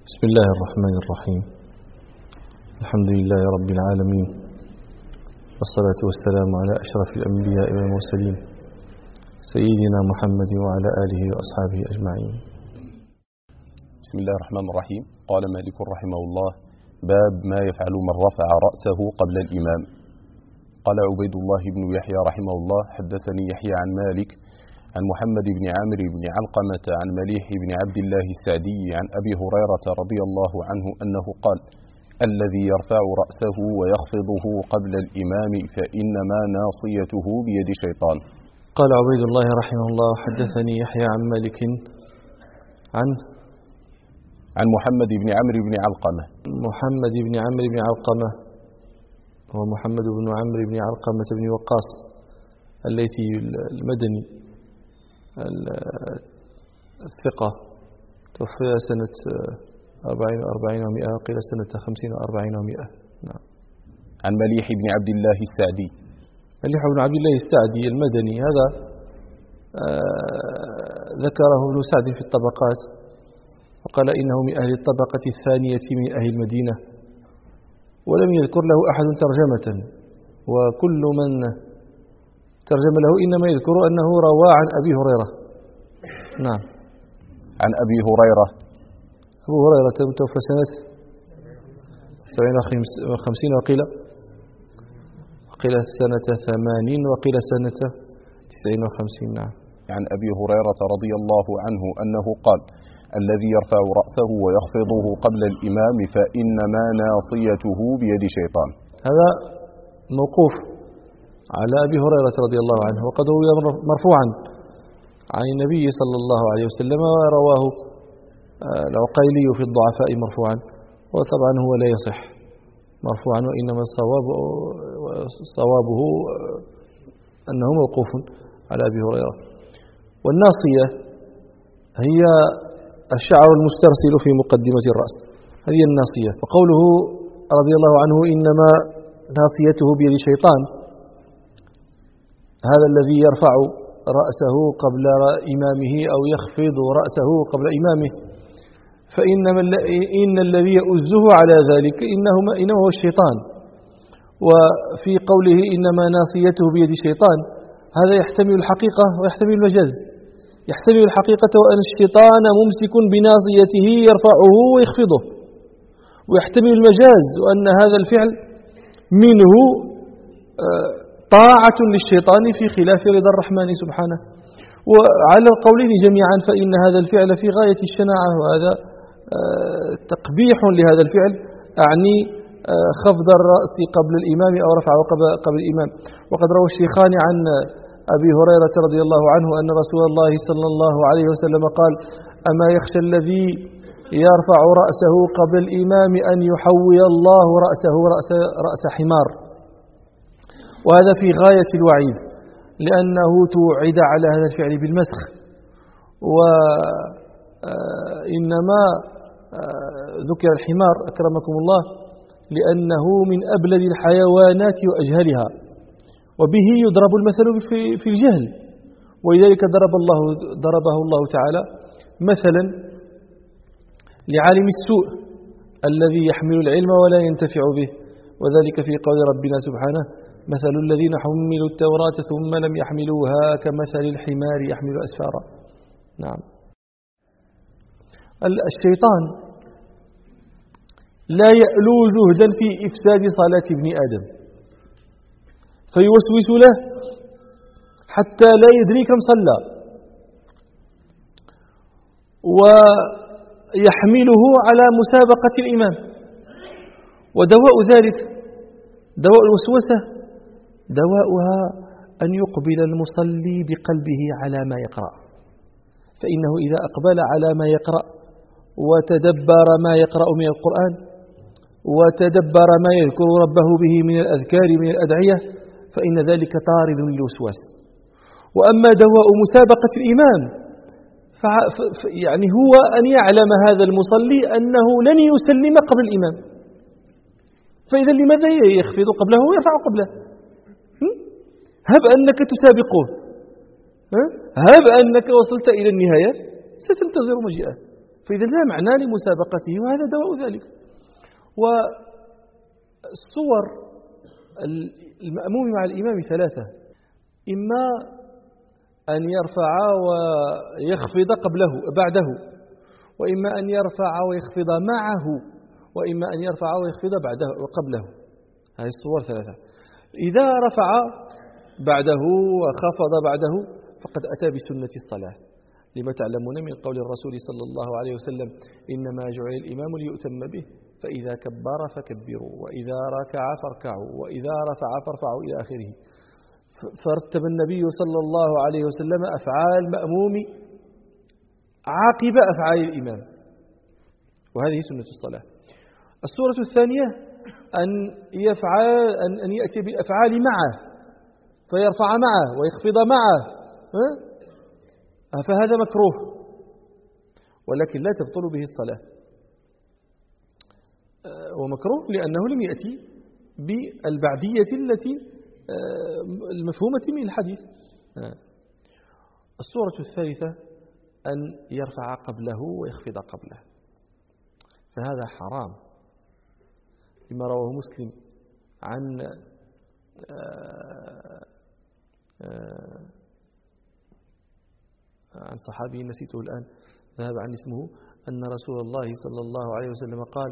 بسم الله الرحمن الرحيم. الحمد لله رب العالمين، والصلاة والسلام على أشرف الأنبياء والمرسلين سيدنا محمد وعلى آله وأصحابه أجمعين. بسم الله الرحمن الرحيم. قال مالك رحمه الله: باب ما يفعل من رفع رأسه قبل الإمام. قال عبيد الله بن يحيى رحمه الله: حدثني يحيى عن مالك عن محمد بن عامر بن علقمة عن مليح بن عبد الله السعدي عن أبي هريرة رضي الله عنه أنه قال: الذي يرفع رأسه ويخفضه قبل الإمام فإنما ناصيته بيد شيطان. قال عبيد الله رحمه الله: حدثني يحيى عن مالك عن محمد بن عمرو بن علقمة. محمد بن عمرو بن علقمة هو محمد بن عمرو بن علقمة بن وقاص الليثي المدني الثقة، توفي سنة 40 و100، قيل سنة 50 و40 و100. نعم. عن مليح بن عبد الله السعدي. مليح بن عبد الله السعدي المدني هذا ذكره ابن سعد في الطبقات، وقال إنه من أهل الطبقة الثانية من أهل المدينة، ولم يذكر له أحد ترجمة، وكل من ترجم له إنما يذكر أنه روى عن أبي هريرة. نعم. عن أبي هريرة. أبو هريرة توفى سنة 57 وقيل سنة 80 وقيل سنة 59. نعم. عن أبي هريرة رضي الله عنه أنه قال: الذي يرفع رأسه ويخفضه قبل الإمام فإنما ناصيته بيد شيطان. هذا موقوف على أبي هريرة رضي الله عنه، وقد روي مرفوعا عن النبي صلى الله عليه وسلم، ورواه العقيلي في الضعفاء مرفوعا، وطبعا هو لا يصح مرفوعا، وإنما صوابه أنه موقوف على أبي هريرة. والناصية هي الشعر المسترسل في مقدمة الرأس، هذه الناصية. وقوله رضي الله عنه إنما ناصيته بيد شيطان، هذا الذي يرفع رأسه قبل إمامه أو يخفض رأسه قبل إمامه، فإن الذي يؤزه على ذلك إنما هو الشيطان. وفي قوله إنما ناصيته بيد شيطان، هذا يحتمل الحقيقة ويحتمل المجاز. يحتمل الحقيقة وأن الشيطان ممسك بناصيته يرفعه ويخفضه، ويحتمل المجاز وأن هذا الفعل منه طاعة للشيطان في خلاف رضا الرحمن سبحانه. وعلى القولين جميعا فإن هذا الفعل في غاية الشناعة، وهذا تقبيح لهذا الفعل، أعني خفض الرأس قبل الإمام أو رفعه قبل الإمام. وقد روى الشيخان عن أبي هريرة رضي الله عنه أن رسول الله صلى الله عليه وسلم قال: أما يخشى الذي يرفع رأسه قبل الإمام أن يحوي الله رأسه رأس حمار. وهذا في غاية الوعيد، لأنه توعد على هذا الفعل بالمسخ، وإنما ذكر الحمار أكرمكم الله لأنه من أبلد الحيوانات وأجهلها، وبه يضرب المثل في الجهل، ولذلك ضربه الله تعالى مثلا لعالم السوء الذي يحمل العلم ولا ينتفع به، وذلك في قول ربنا سبحانه: مثل الذين حملوا التوراة ثم لم يحملوها كمثل الحمار يحمل أسفارا. نعم. الشيطان لا يألو جهدا في إفساد صلاة ابن آدم، فيوسوس له حتى لا يدري كم صلى، ويحمله على مسابقة الإمام. ودواء ذلك، دواء الوسوسة، دواؤها أن يقبل المصلي بقلبه على ما يقرأ، فإنه إذا أقبل على ما يقرأ وتدبر ما يقرأ من القرآن، وتدبر ما يذكر ربه به من الأذكار من الأدعية، فإن ذلك طارد للوسواس. وأما دواء مسابقة الإمام يعني هو أن يعلم هذا المصلي أنه لن يسلم قبل الإمام، فإذا لماذا يخفض قبله ويرفع قبله؟ هب أنك تسابقه، هب أنك وصلت إلى النهاية، ستنتظر مجيئه، فإذا لا معنى لمسابقته، وهذا دواء ذلك. والصور المأموم مع الإمام ثلاثة: إما أن يرفع ويخفض بعده، وإما أن يرفع ويخفض معه، وإما أن يرفع ويخفض بعده وقبله. هذه الصور ثلاثة. إذا رفع بعده وخفض بعده فقد أتى بسنة الصلاة، لما تعلمون من قول الرسول صلى الله عليه وسلم: إنما جعل الإمام ليؤتم به، فإذا كبر فكبروا، وإذا ركع فاركعوا، وإذا رفع فارفعوا، إلى آخره. فرتب النبي صلى الله عليه وسلم أفعال المأموم عاقب أفعال الإمام، وهذه سنة الصلاة. السورة الثانية أن يأتي بالأفعال معه، فيرفع معه ويخفض معه، فهذا مكروه، ولكن لا تبطل به الصلاة. ومكروه لأنه لم يأتي بالبعدية التي المفهومة من الحديث. السورة الثالثة أن يرفع قبله ويخفض قبله، فهذا حرام، لما رواه مسلم عن صحابي نسيته الآن، ذهب عن اسمه، أن رسول الله صلى الله عليه وسلم قال: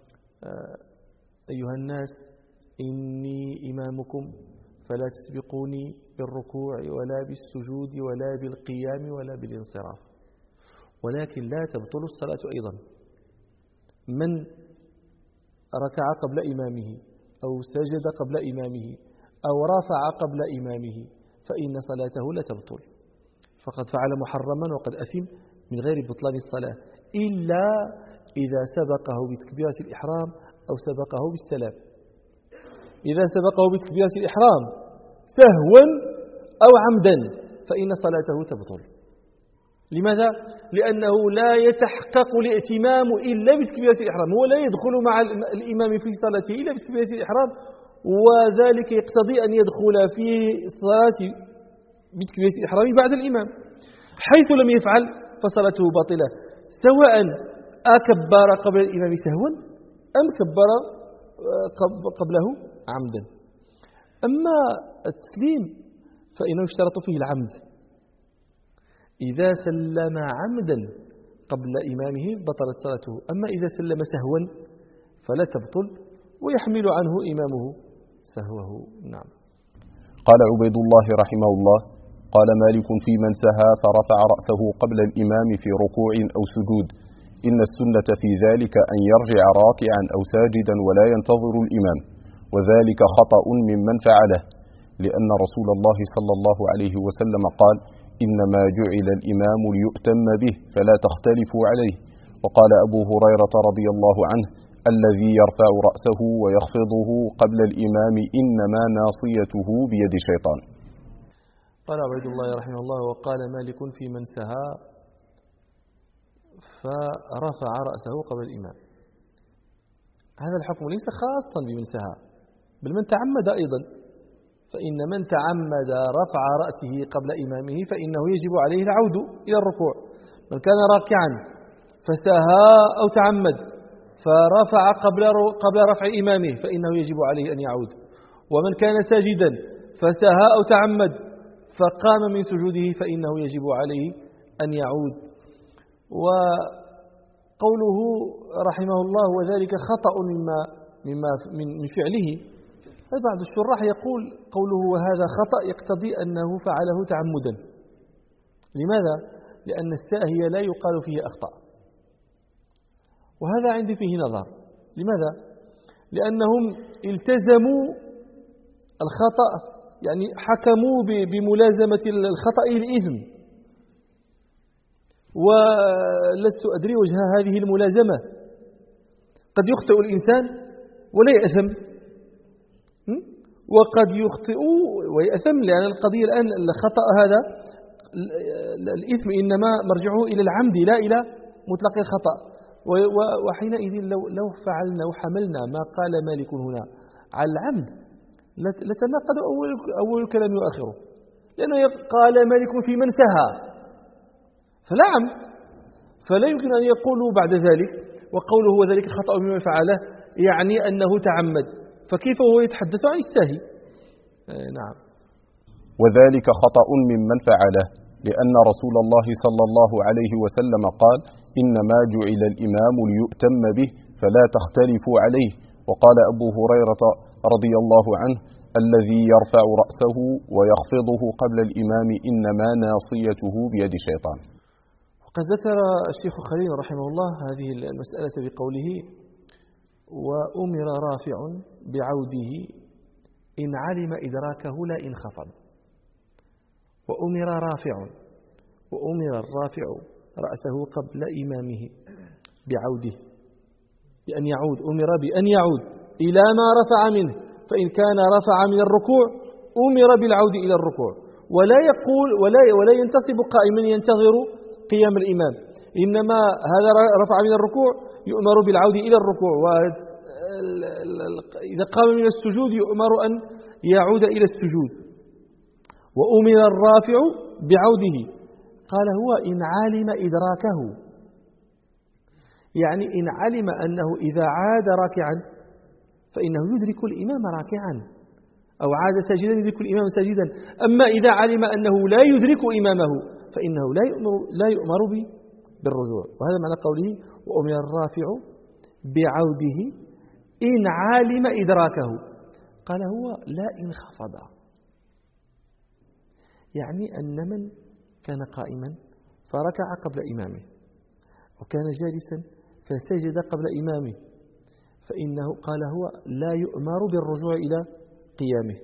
أيها الناس، إني إمامكم فلا تسبقوني بالركوع ولا بالسجود ولا بالقيام ولا بالانصراف، ولكن لا تبطل الصلاة أيضا. من ركع قبل إمامه أو سجد قبل إمامه أو رفع قبل إمامه فإن صلاته لا تبطل، فقد فعل محرما وقد أثم من غير بطلان الصلاة، إلا إذا سبقه بتكبيرة الإحرام أو سبقه بالسلام. إذا سبقه بتكبيرة الإحرام سهوا أو عمدا فإن صلاته تبطل. لماذا؟ لأنه لا يتحقق الائتمام إلا بتكبيرة الإحرام، هو لا يدخل مع الإمام في صلاته إلا بتكبيرة الإحرام، وذلك يقتضي أن يدخل في الصلاة بتكبيرة الإحرام بعد الإمام. حيث لم يفعل فصلاته باطلة، سواء أكبر قبل الإمام سهوا أم كبر قبله عمدا. أما التسليم فإنه يشترط فيه العمد، إذا سلم عمدا قبل إمامه بطلت صلاته، أما إذا سلم سهوا فلا تبطل ويحمل عنه إمامه سهوه. نعم. قال عبيد الله رحمه الله: قال مالك في من سهى فرفع رأسه قبل الإمام في ركوع أو سجود: إن السنة في ذلك أن يرجع راكعا أو ساجدا ولا ينتظر الإمام، وذلك خطأ ممن فعله، لأن رسول الله صلى الله عليه وسلم قال: إنما جعل الإمام ليؤتم به فلا تختلفوا عليه. وقال أبو هريرة رضي الله عنه: الذي يرفع رأسه ويخفضه قبل الإمام إنما ناصيته بيد الشيطان. قال عبيد الله رحمه الله: وقال مالك في من سهى فرفع رأسه قبل الإمام. هذا الحكم ليس خاصا بمن سهى، بل من تعمد أيضا، فإن من تعمد رفع رأسه قبل إمامه فإنه يجب عليه العود إلى الركوع. من كان راكعا فسهى أو تعمد فرفع قبل رفع إمامه فإنه يجب عليه أن يعود. ومن كان ساجدا فسهى أو تعمد فقام من سجوده فإنه يجب عليه أن يعود. وقوله رحمه الله: وذلك خطأ من فعله، بعض الشراح يقول قوله وهذا خطأ يقتضي أنه فعله تعمدا. لماذا؟ لأن الساهي لا يقال فيه أخطأ، وهذا عندي فيه نظر. لماذا؟ لأنهم التزموا الخطأ، يعني حكموا بملازمة الخطأ الإثم، ولست أدري وجه هذه الملازمة. قد يخطئ الإنسان ولا يأثم، وقد يخطئ ويأثم، لأن القضية الآن الخطأ هذا الإثم إنما مرجعه إلى العمد لا إلى مطلق الخطأ. وحينئذ لو فعلنا وحملنا ما قال مالك هنا على العمد لتناقض أول الكلام وآخره، لأنه قال مالك في من سهى فلا عمد، فلا يمكن أن يقولوا بعد ذلك وقوله هو ذلك خطأ مما فعله يعني أنه تعمد، فكيف هو يتحدث عن الساهي؟ نعم. وذلك خطأ ممن فعله، لأن رسول الله صلى الله عليه وسلم قال: إنما جعل الإمام ليؤتم به فلا تختلفوا عليه. وقال أبو هريرة رضي الله عنه: الذي يرفع رأسه ويخفضه قبل الإمام إنما ناصيته بيد الشيطان. وقد ذكر الشيخ خليل رحمه الله هذه المسألة بقوله: وأمر رافع بعوده إن علم إدراكه لا إن خفض. وأمر الرافع رأسه قبل إمامه بعوده، بأن يعود، أمر بأن يعود إلى ما رفع منه، فإن كان رفع من الركوع أمر بالعود إلى الركوع، ولا يقول ولا ينتصب قائما ينتظر قيام الإمام، إنما هذا رفع من الركوع يؤمر بالعود إلى الركوع، وإذا قام من السجود يؤمر أن يعود إلى السجود. وأمر الرافع بعوده، قال هو إن علم إدراكه، يعني إن علم أنه إذا عاد راكعا فإنه يدرك الإمام راكعا، أو عاد ساجدا يدرك الإمام ساجدا. أما إذا علم أنه لا يدرك إمامه فإنه لا يؤمر بالرجوع. وهذا معنى قوله: وأمر الرافع بعوده إن علم إدراكه. قال هو لا إن خفض، يعني أن من كان قائما فركع قبل إمامه وكان جالسا فسجد قبل إمامه فإنه قال هو لا يؤمر بالرجوع إلى قيامه،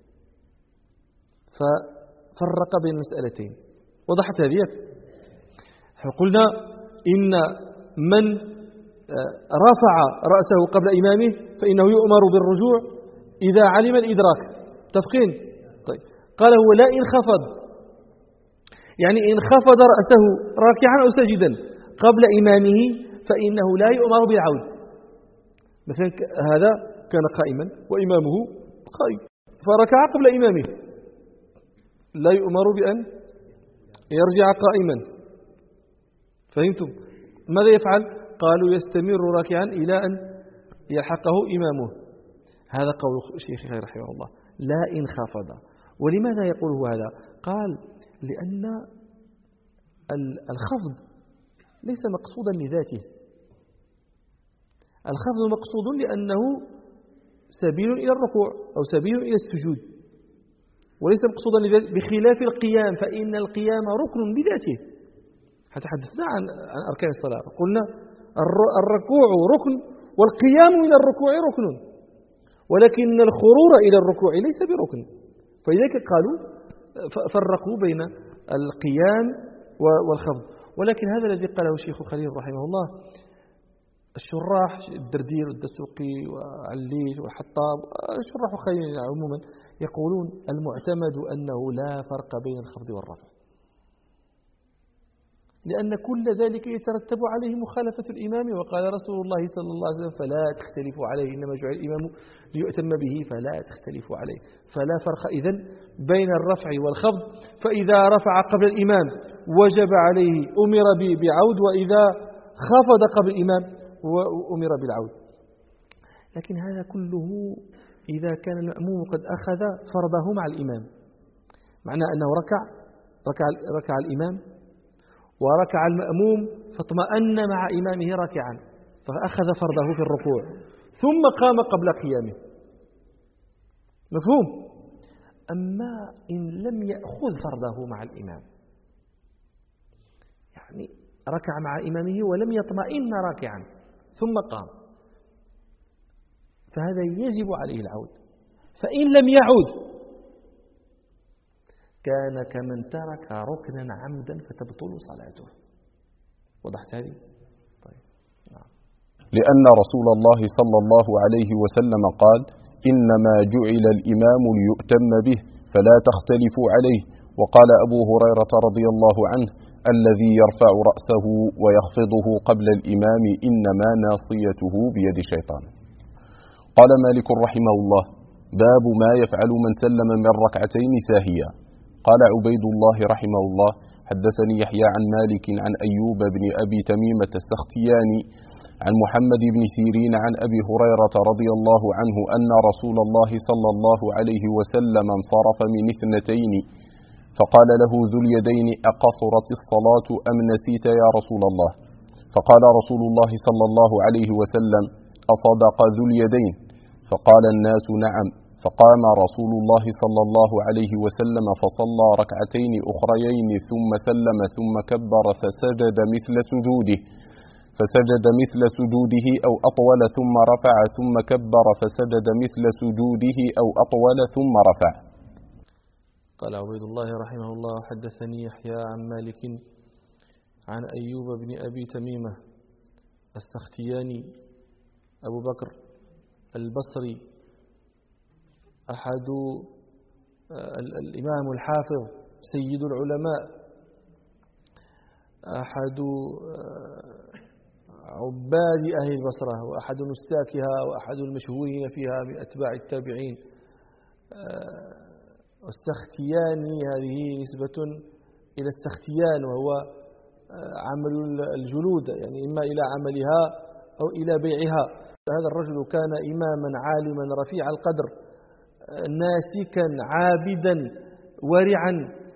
ففرق بين المسألتين. وضحت هذه؟ قلنا إن من رفع رأسه قبل إمامه فإنه يؤمر بالرجوع إذا علم الإدراك. تفقين؟ طيب. قال هو لا إن خفض، يعني إن خفض رأسه راكعا أو ساجدا قبل إمامه فإنه لا يؤمر بالعود. مثلا هذا كان قائما وإمامه قائم فركع قبل إمامه، لا يؤمر بأن يرجع قائما. فهمتم؟ ماذا يفعل؟ قالوا يستمر راكعا إلى أن يلحقه إمامه. هذا قول الشيخ رحمه الله: لا إن خفض. ولماذا يقول هذا؟ قال: لأن الخفض ليس مقصودا لذاته، الخفض مقصود لأنه سبيل إلى الركوع أو سبيل إلى السجود، وليس مقصودا لذاته، بخلاف القيام فإن القيام ركن بذاته. تحدثنا عن أركان الصلاة، قلنا الركوع ركن والقيام من الركوع ركن، ولكن الخرور إلى الركوع ليس بركن. فلذلك قالوا فرقوا بين القيام والخفض. ولكن هذا الذي قاله الشيخ خليل رحمه الله، الشراح الدردير والدسوقي وعليج والحطاب الشراح خليل عموما يقولون المعتمد أنه لا فرق بين الخفض والرفع، لأن كل ذلك يترتب عليه مخالفة الإمام. وقال رسول الله صلى الله عليه وسلم: فلا تختلفوا عليه، إنما جعل الإمام ليؤتم به فلا تختلفوا عليه. فلا فرق إذن بين الرفع والخفض، فإذا رفع قبل الإمام وجب عليه أمر بعود، وإذا خفض قبل الإمام وأمر بالعود. لكن هذا كله إذا كان المأموم قد أخذ فرضه مع الإمام، معنى أنه ركع الإمام وركع المأموم فاطمأن مع إمامه راكعا فأخذ فرضه في الركوع ثم قام قبل قيامه. مفهوم؟ أما إن لم يأخذ فرضه مع الإمام، يعني ركع مع إمامه ولم يطمئن راكعا ثم قام، فهذا يجب عليه العود. فإن لم يعود كان كمن ترك ركنا عمدا فتبطل صلاته. وضحت هذه؟ طيب. نعم. لأن رسول الله صلى الله عليه وسلم قال: إنما جعل الإمام ليؤتم به فلا تختلفوا عليه. وقال أبو هريرة رضي الله عنه: الذي يرفع رأسه ويخفضه قبل الإمام إنما ناصيته بيد الشيطان. قال مالك رحمه الله: باب ما يفعل من سلم من ركعتين ساهيا. قال عبيد الله رحمه الله: حدثني يحيى عن مالك عن أيوب بن أبي تميمة السختياني عن محمد بن سيرين عن أبي هريرة رضي الله عنه أن رسول الله صلى الله عليه وسلم انصرف من اثنتين فقال له ذو اليدين أقصرت الصلاة أم نسيت يا رسول الله؟ فقال رسول الله صلى الله عليه وسلم أصدق ذو اليدين؟ فقال الناس نعم. فقام رسول الله صلى الله عليه وسلم فصلى ركعتين أخريين ثم سلم ثم كبر فسجد مثل سجوده أو أطول ثم رفع ثم كبر فسجد مثل سجوده أو أطول ثم رفع. قال عبيد الله رحمه الله حدثني يحيى عن مالك عن أيوب بن أبي تميمة السختياني أبو بكر البصري أحد الإمام الحافظ سيد العلماء أحد عباد أهل البصرة وأحد نساكها وأحد المشهورين فيها من أتباع التابعين. السختياني هذه نسبة إلى السختيان وهو عمل الجلود، يعني إما إلى عملها أو إلى بيعها. هذا الرجل كان إماما عالما رفيع القدر ناسكا عابدا ورعا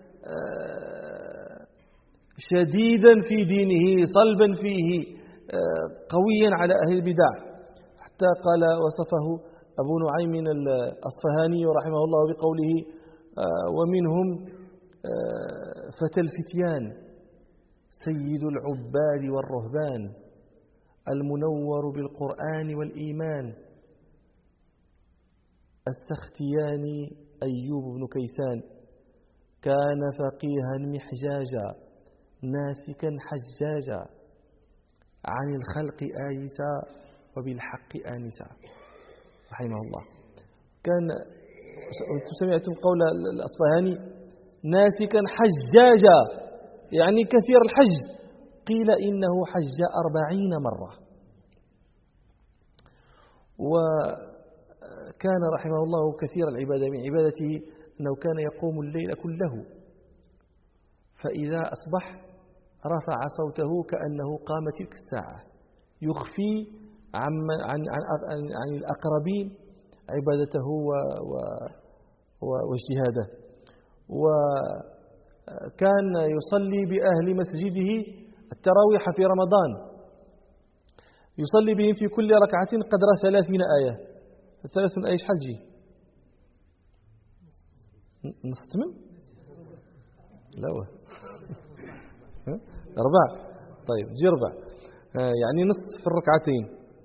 شديدا في دينه صلبا فيه قويا على أهل البدع، حتى قال وصفه أبو نعيم الأصفهاني رحمه الله بقوله ومنهم فتى الفتيان سيد العباد والرهبان المنور بالقرآن والإيمان السختياني أيوب بن كيسان. كان فقيها محجاجا ناسكا حجاجا عن الخلق آيسا وبالحق آنسا رحمه الله. كان سمعتم قول الأصفهاني ناسكا حجاجا يعني كثير الحج، قيل إنه حج 40 مرة. وكان رحمه الله كثير العبادة، من عبادته أنه كان يقوم الليل كله، فإذا أصبح رفع صوته كأنه قام تلك الساعة يخفي عن الأقربين عبادته واجتهاده. وكان يصلي بأهل مسجده التراويح في رمضان، يصلي بهم في كل ركعة قدر 30 آية. 30 آية شحال تجي؟ نص تمن؟ لا 4. طيب تجي 4 يعني نصف في الركعتين.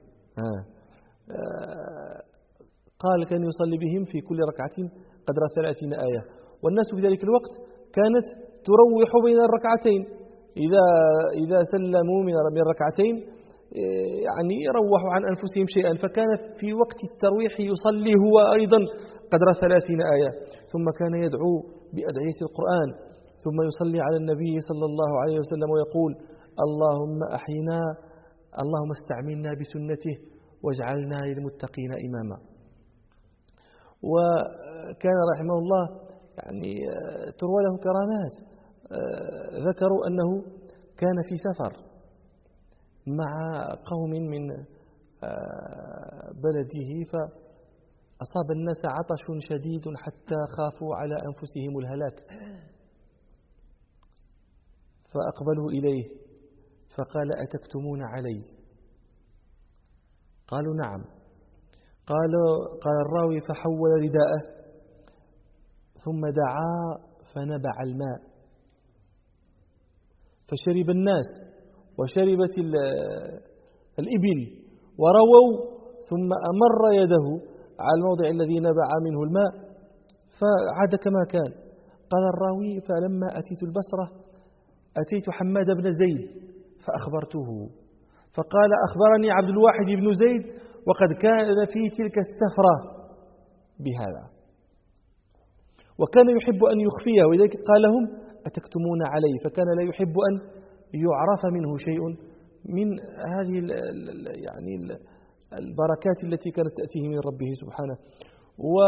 قال كان يصلي بهم في كل ركعة قدر 30 آية. والناس في ذلك الوقت كانت تروح بين الركعتين، إذا سلموا من الركعتين يعني روحوا عن أنفسهم شيئا، فكان في وقت الترويح يصلي هو أيضا قدر 30 آية، ثم كان يدعو بأدعية القرآن، ثم يصلي على النبي صلى الله عليه وسلم ويقول اللهم أحينا، اللهم استعملنا بسنته واجعلنا للمتقين إماما. وكان رحمه الله يعني تروى له كرامات. ذكروا أنه كان في سفر مع قوم من بلده، فأصاب الناس عطش شديد حتى خافوا على أنفسهم الهلاك، فأقبلوا إليه فقال أتكتمون علي؟ قالوا نعم. قال الراوي فحول رداءه ثم دعا فنبع الماء، فشرب الناس وشربت الإبل ورووا، ثم أمر يده على الموضع الذي نبع منه الماء فعاد كما كان. قال الراوي فلما أتيت البصرة أتيت حماد بن زيد فأخبرته، فقال أخبرني عبد الواحد بن زيد وقد كان في تلك السفرة بهذا، وكان يحب أن يخفيه، ولذلك قال لهم أتكتمون علي، فكان لا يحب أن يعرف منه شيء من هذه يعني البركات التي كانت تأتيه من ربه سبحانه.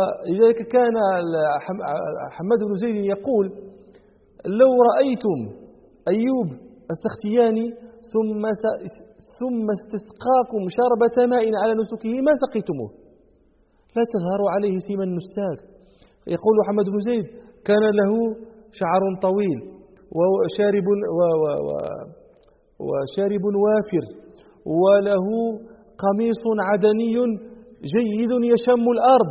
ولذلك كان حماد بن زيد يقول لو رأيتم أيوب السختياني ثم استسقاكم شربة ماء على نسكه ما سقيتموه لا تظهروا عليه سيما النساك. يقول محمد بن زيد كان له شعر طويل وشارب وافر وله قميص عدني جيد يشم الأرض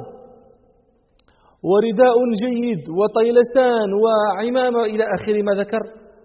ورداء جيد وطيلسان وعمامة إلى آخر ما ذكر،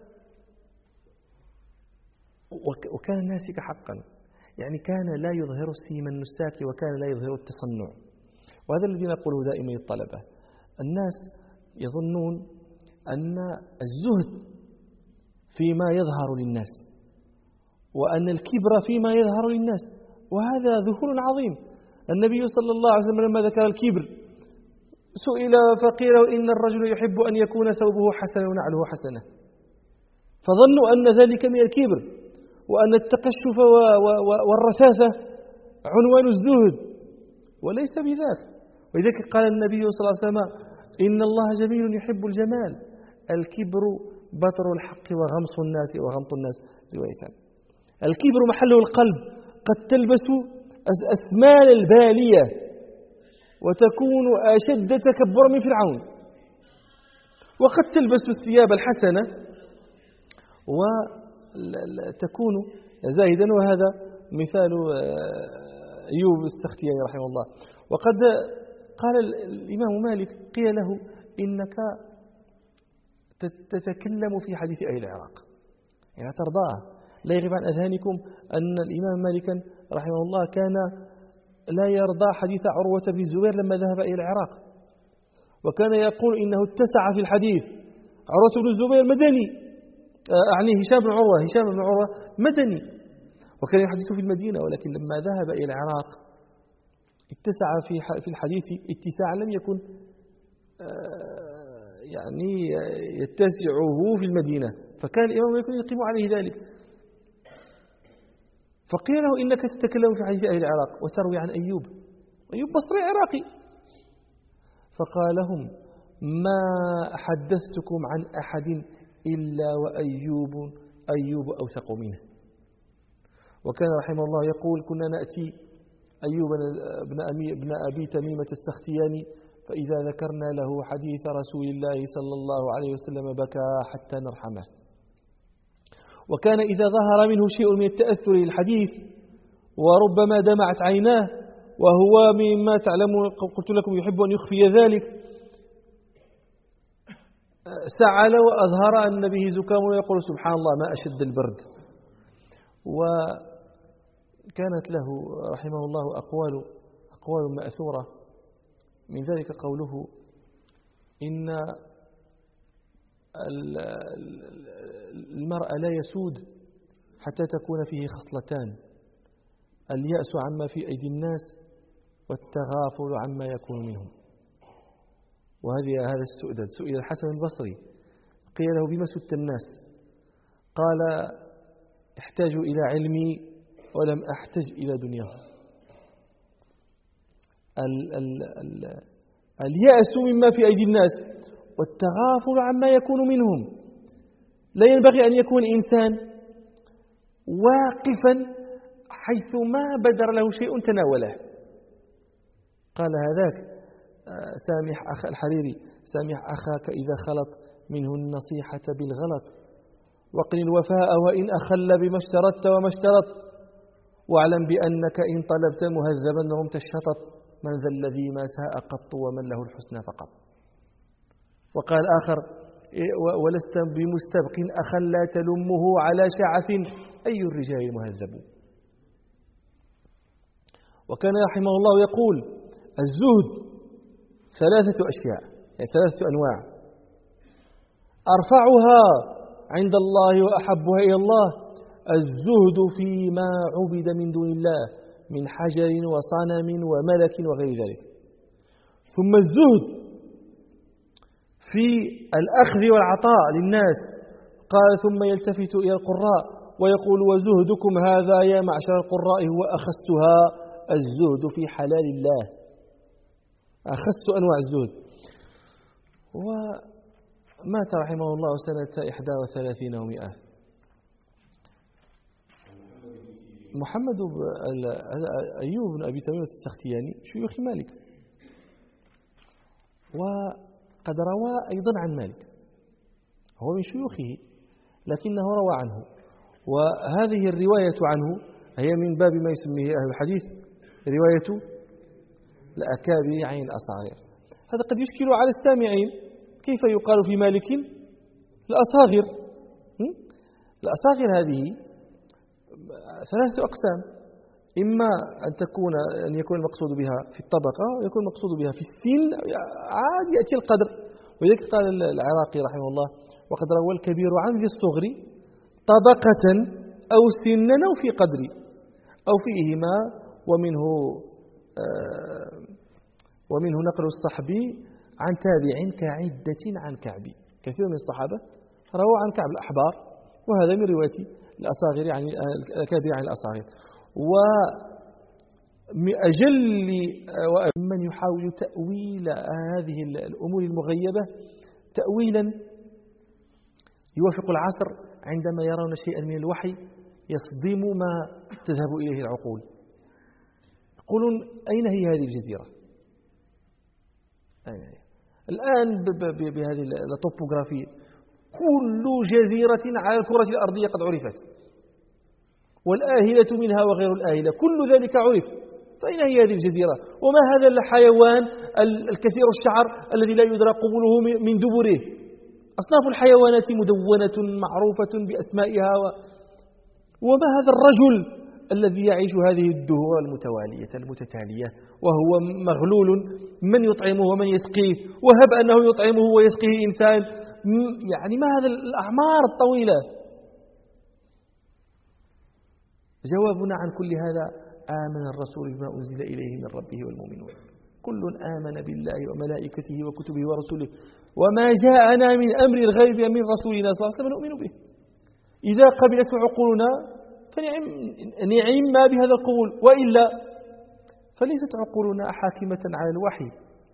وكان ناسك حقا، يعني كان لا يظهر السيم النساك وكان لا يظهر التصنع. وهذا الذي نقوله دائما للطلبة. الناس يظنون أن الزهد فيما يظهر للناس وأن الكبر فيما يظهر للناس، وهذا ذهول عظيم. النبي صلى الله عليه وسلم لما ذكر الكبر سئل فقيل إن الرجل يحب أن يكون ثوبه حسنا ونعله حسنة، فظنوا أن ذلك من الكبر وأن التقشف والرثاثة عنوان الزهد، وليس بذاك. ولذلك قال النبي صلى الله عليه وسلم إن الله جميل يحب الجمال، الكبر بطر الحق وغمط الناس روايتان. الكبر محله القلب، قد تلبس أسمال البالية وتكون أشد تكبرا من فرعون، وقد تلبس الثياب الحسنة وتكون زاهدا، وهذا مثال أيوب السختياني رحمه الله. وقد قال الإمام مالك قيل له إنك تتكلم في حديث أهل العراق، يعني ترضاه. لا يغيب عن أذهانكم أن الإمام مالكا رحمه الله كان لا يرضى حديث عروة بن الزبير لما ذهب إلى العراق، وكان يقول إنه اتسع في الحديث. عروة بن الزبير مدني، أعني هشام بن عروة مدني، وكان يحدث في المدينة، ولكن لما ذهب إلى العراق اتسع في الحديث اتساعا لم يكن يعني يتسعه في المدينة، فكان الإمام يكون يقيم عليه ذلك. فقيل له إنك تتكلم في حديث أهل العراق وتروي عن أيوب بصري عراقي، فقال لهم ما حدثتكم عن أحد إلا وأيوب أوثق منه. وكان رحمه الله يقول كنا نأتي أيوب بن أبي تميمة السختياني فإذا ذكرنا له حديث رسول الله صلى الله عليه وسلم بكى حتى نرحمه. وكان إذا ظهر منه شيء من التأثر للحديث وربما دمعت عيناه وهو مما تعلمون قلت لكم يحب أن يخفي ذلك، سعل وأظهر أن به زكام ويقول سبحان الله ما أشد البرد. وكانت له رحمه الله أقوال مأثورة، من ذلك قوله إن المرء لا يسود حتى تكون فيه خصلتان: اليأس عما في أيدي الناس والتغافل عما يكون منهم. هذا السؤدد. سئل الحسن البصري قيل له بما سدت الناس؟ قال احتاجوا إلى علمي ولم أحتج إلى دنياهم. اليأس مما في أيدي الناس والتغافل عما يكون منهم. لا ينبغي أن يكون الإنسان واقفا حيث ما بدر له شيء تناوله. قال هذاك سامح أخ الحريري: سامح أخاك إذا خلط منه النصيحة بالغلط، وقن الوفاء وإن أخل بما اشترطت وما اشترط، واعلم بأنك إن طلبت مهذبا رمت الشطط، من ذا الذي ما ساء قط ومن له الحسنى فقط. وقال آخر: ولست بمستبق أخا لا تلمه على شعث، أي الرجال مهذب. وكان رحمه الله يقول: الزهد 3 أشياء، يعني 3 أنواع: أرفعها عند الله وأحبها إلى الله الزهد فيما عبد من دون الله من حجر وصنم وملك وغير ذلك. ثم الزهد في الأخذ والعطاء للناس. قال: ثم يلتفت إلى القراء ويقول: وزهدكم هذا يا معشر القراء هو أخذتها الزهد في حلال الله. أخذت أنواع الزهد. مات رحمه الله سنة 31 و100. محمد أيوب بن أبي تميمة السختياني شيوخ مالك، وقد روى أيضا عن مالك، هو من شيوخه لكنه روى عنه، وهذه الرواية عنه هي من باب ما يسميه أهل الحديث رواية الأكابر عن الأصاغر. هذا قد يشكل على السامعين، كيف يقال في مالك الأصاغر؟ الأصاغر هذه 3 أقسام، إما أن يكون المقصود بها في الطبقة، ويكون المقصود بها في السن، عاد يأتي القدر. ولذلك قال العراقي رحمه الله: وقد روى الكبير عن ذي الصغر طبقة أو سنا أو في قدر أو فيهما، ومنه نقل الصحبي عن تابع كعدة عن كعب. كثير من الصحابة رووا عن كعب الأحبار، وهذا من رواية الأصاغر يعني الأكابر عن الأصاغر. وأجل من يحاول تأويل هذه الأمور المغيبة تأويلا يوافق العصر، عندما يرون شيئا من الوحي يصدم ما تذهب إليه العقول، يقولون: أين هي هذه الجزيرة؟ أين هي؟ الآن بهذه الطوبوغرافية كل جزيرة على الكرة الأرضية قد عرفت، والآهلة منها وغير الآهلة، كل ذلك عرف. فأين هي هذه الجزيرة؟ وما هذا الحيوان الكثير الشعر الذي لا يدرى قبله من دبره؟ أصناف الحيوانات مدونة معروفة بأسمائها، وما هذا الرجل الذي يعيش هذه الدهور المتتالية وهو مغلول، من يطعمه ومن يسقيه، وهب أنه يطعمه ويسقيه إنسان، يعني ما هذا الأعمار الطويلة؟ جوابنا عن كل هذا: آمن الرسول بما أنزل إليه من ربه والمؤمنون كل آمن بالله وملائكته وكتبه ورسله وما جاءنا من أمر الغيب من رسولنا صلى الله عليه وسلم نؤمن به. إذا قبلت عقولنا فنعم ما بهذا القبول، وإلا فليست عقولنا حاكمة على الوحي.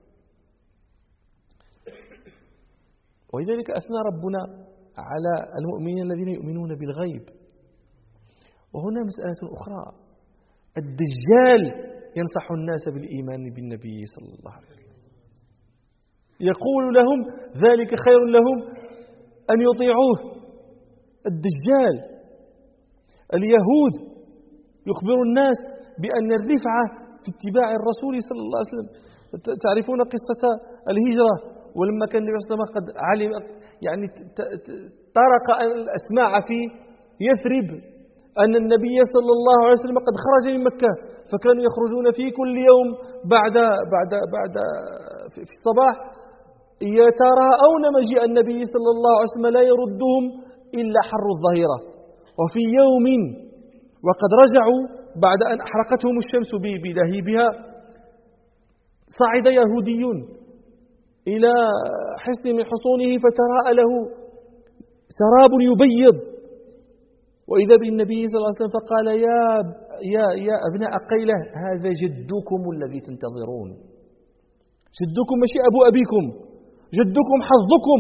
ولذلك أثنى ربنا على المؤمنين الذين يؤمنون بالغيب. وهنا مسألة أخرى: الدجال ينصح الناس بالإيمان بالنبي صلى الله عليه وسلم، يقول لهم ذلك خير لهم أن يطيعوه. الدجال اليهود يخبر الناس بأن الرفعة في اتباع الرسول صلى الله عليه وسلم. تعرفون قصة الهجرة، ولما كان النبي صلى الله عليه وسلم قد علم يعني طرق الأسماع في يثرب أن النبي صلى الله عليه وسلم قد خرج من مكة، فكانوا يخرجون في كل يوم بعد في الصباح يتراءون مجيء النبي صلى الله عليه وسلم لا يردهم إلا حر الظهيرة. وفي يوم وقد رجعوا بعد أن أحرقتهم الشمس بلهيبها، صعد يهوديون إلى حصن من حصونه فتراءى له سراب يبيض، وإذا بالنبي صلى الله عليه وسلم فقال: يا أبناء قيلة، هذا جدكم الذي تنتظرون. جدكم ماشي أبو أبيكم، جدكم حظكم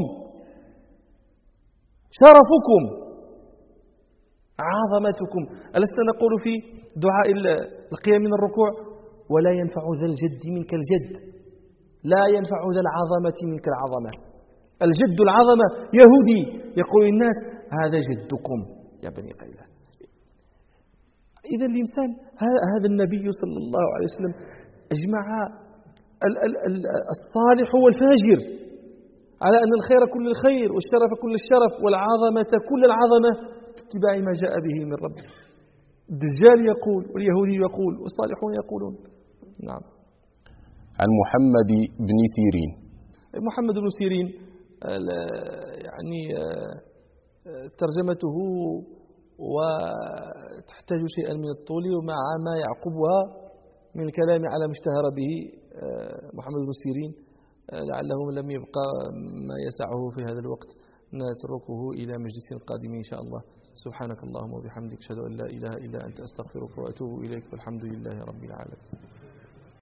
شرفكم عظمتكم. ألسنا نقول في دعاء القيام من الركوع: ولا ينفع ذا الجد منك الجد، لا ينفع ذا العظمة منك العظمة. الجد العظمة يهودي يقول الناس: هذا جدكم يا بني قيلة. إذا الإنسان هذا النبي صلى الله عليه وسلم أجمع الصالح والفاجر على أن الخير كل الخير والشرف كل الشرف والعظمة كل العظمة في اتباع ما جاء به من ربه. الدجال يقول، واليهودي يقول، والصالحون يقولون. نعم. عن محمد بن سيرين. محمد بن سيرين يعني ترجمته وتحتاج شيئا من الطول ومع ما يعقبها من الكلام على ما اشتهر به محمد بن سيرين، لعله لم يبقى ما يسعه في هذا الوقت، نتركه إلى مجلس قادم إن شاء الله. سبحانك اللهم وبحمدك، أشهد أن لا إله إلا أنت، أستغفرك وأتوب إليك، والحمد لله رب العالمين.